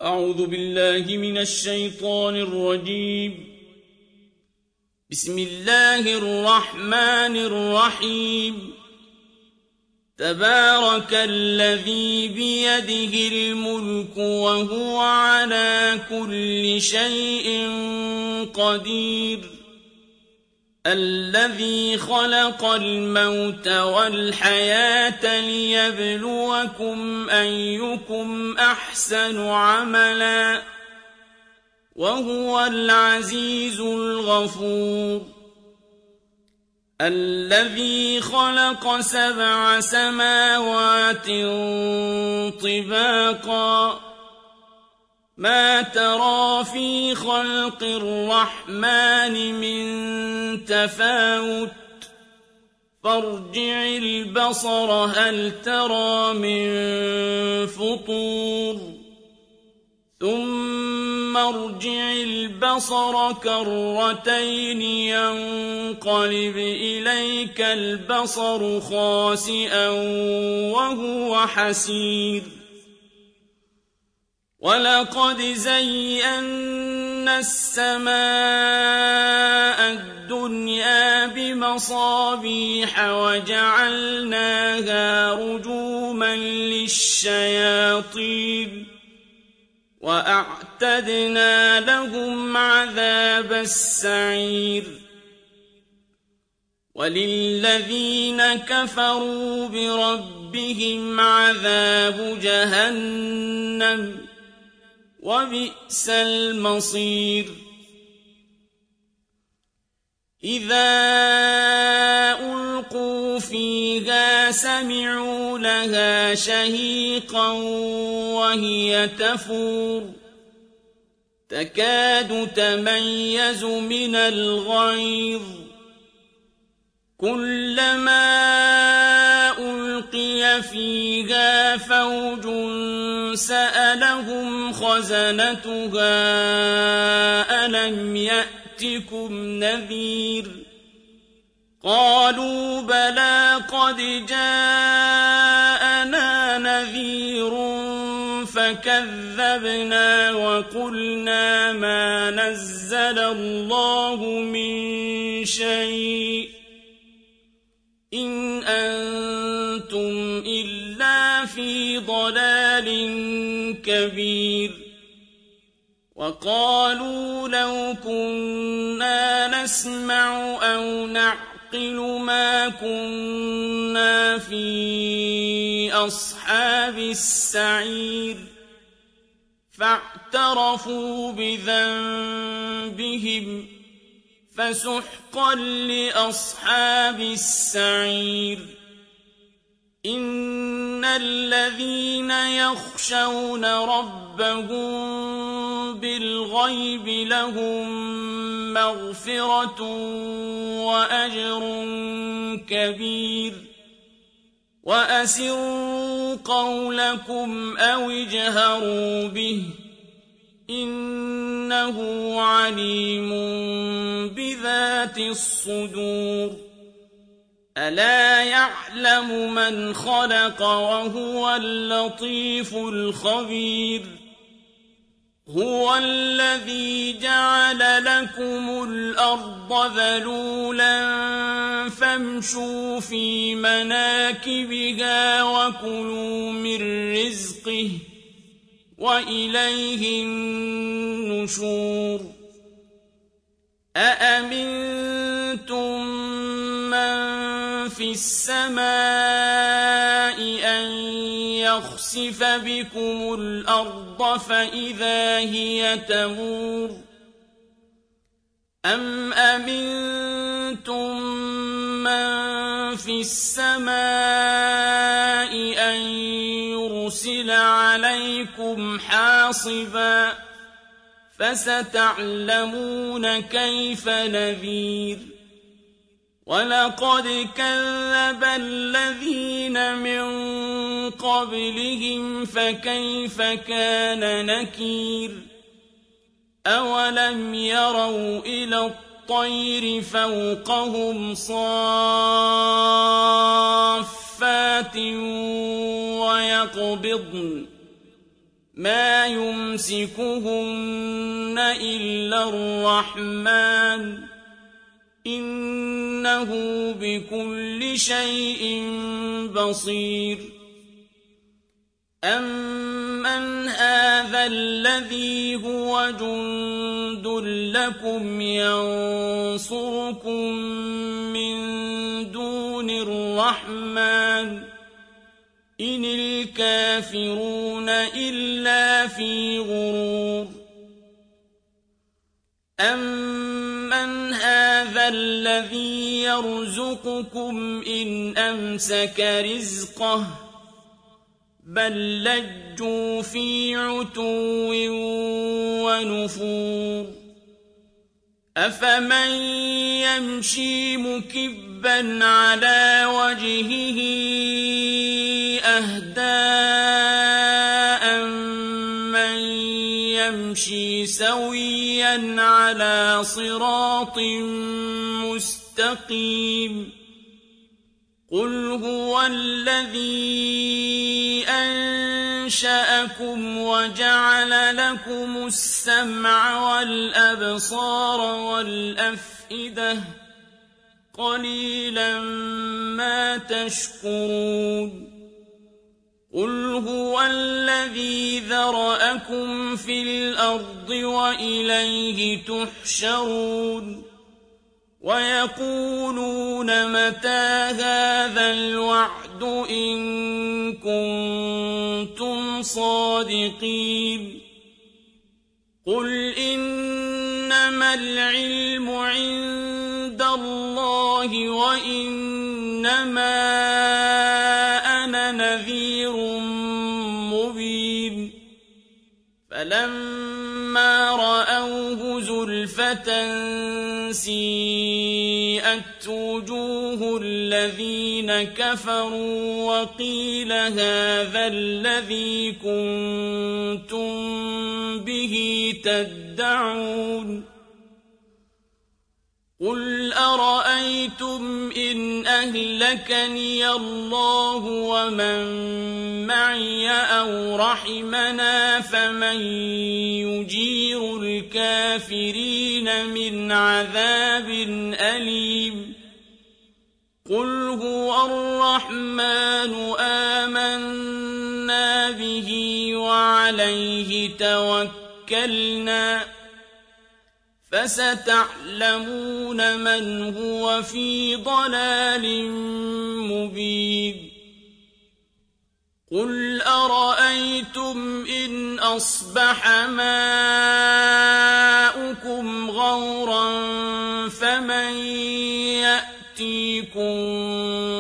أعوذ بالله من الشيطان الرجيم. بسم الله الرحمن الرحيم. تبارك الذي بيده الملك وهو على كل شيء قدير. الذي خلق الموت والحياة ليبلوكم أيكم أحسن عملا وهو العزيز الغفور. الذي خلق 7 سماوات طباقا ما ترى في خلق الرحمن من تفاوت فارجع البصر هل ترى من فطور ثم ارجع البصر كرتين ينقلب إليك البصر خاسئا وهو حسير. ولقد زينا السماء الدنيا بمصابيح وجعلناها رجوما للشياطين وأعتدنا لهم عذاب السعير. وللذين كفروا بربهم عذاب جهنم وبئس المصير. إذا ألقوا فيها سمعوا لها شهيقا وهي تفور تكاد تميز من الغيظ كلما ألقي فيها فوج سألهم خزنتها ألم يأتكم نذير قالوا بلى قد جاءنا نذير فكذبنا وقلنا ما نزل الله من شيء إن أنتم إلا في ضلال كبير. وقالوا لو كنا نسمع أو نعقل ما كنا في أصحاب السعير فاعترفوا بذنبهم فسحقا لأصحاب السعير. إن الذين يخشون ربهم بالغيب لهم مغفرة وأجر كبير. وأسروا قولكم أو اجهروا به إنه عليم بذات الصدور. ألا يعلم من خلق وهو اللطيف الخبير. هو الذي جعل لكم الأرض ذلولا فامشوا في مناكبها وكلوا من رزقه وإليه النشور. أأمنتم من في السماء أن يخسف بكم الأرض فإذا هي تمور أم أمنتم من في السماء أن يرسل عليكم حاصبا فستعلمون كيف نذير. ولقد كذب الذين من قبلهم فكيف كان نكير. أولم يروا إلى الطير فوقهم صافات ويقبضن ما يمسكهن إلا الرحمن إنه بكل شيء بصير أمن هذا الذي هو جند لكم ينصركم من دون الرحمن إن الكافرون إلا في غرور أمن هذا الذي يرزقكم إن أمسك رزقه بل لجوا في عتو ونفور أفمن يمشي مكبا على وجهه أهدى من يمشي سويا على صراط مستقيم قل هو الذي أنشأكم وجعل لكم السمع والأبصار والأفئدة قليلا ما تشكرون قل هو الذي ذرأكم في الأرض وإليه تحشرون ويقولون متى هذا الوعد إن كنتم صادقين قل إنما العلم عند الله وإنما أنا نذير مبين فلما رأوه زلفة سيئت وجوه الذين كفروا وقيل هذا الذي كنتم به تدعون قل أرأيتم إن أهلكني الله ومن معي أو رحمنا فمن يجير الكافرين من عذاب أليم قل هو الرحمن آمنا به وعليه توكلنا فستعلمون من هو في ضلال مبين قل أرأيتم إن أصبح ماؤكم غورا فمن يأتيكم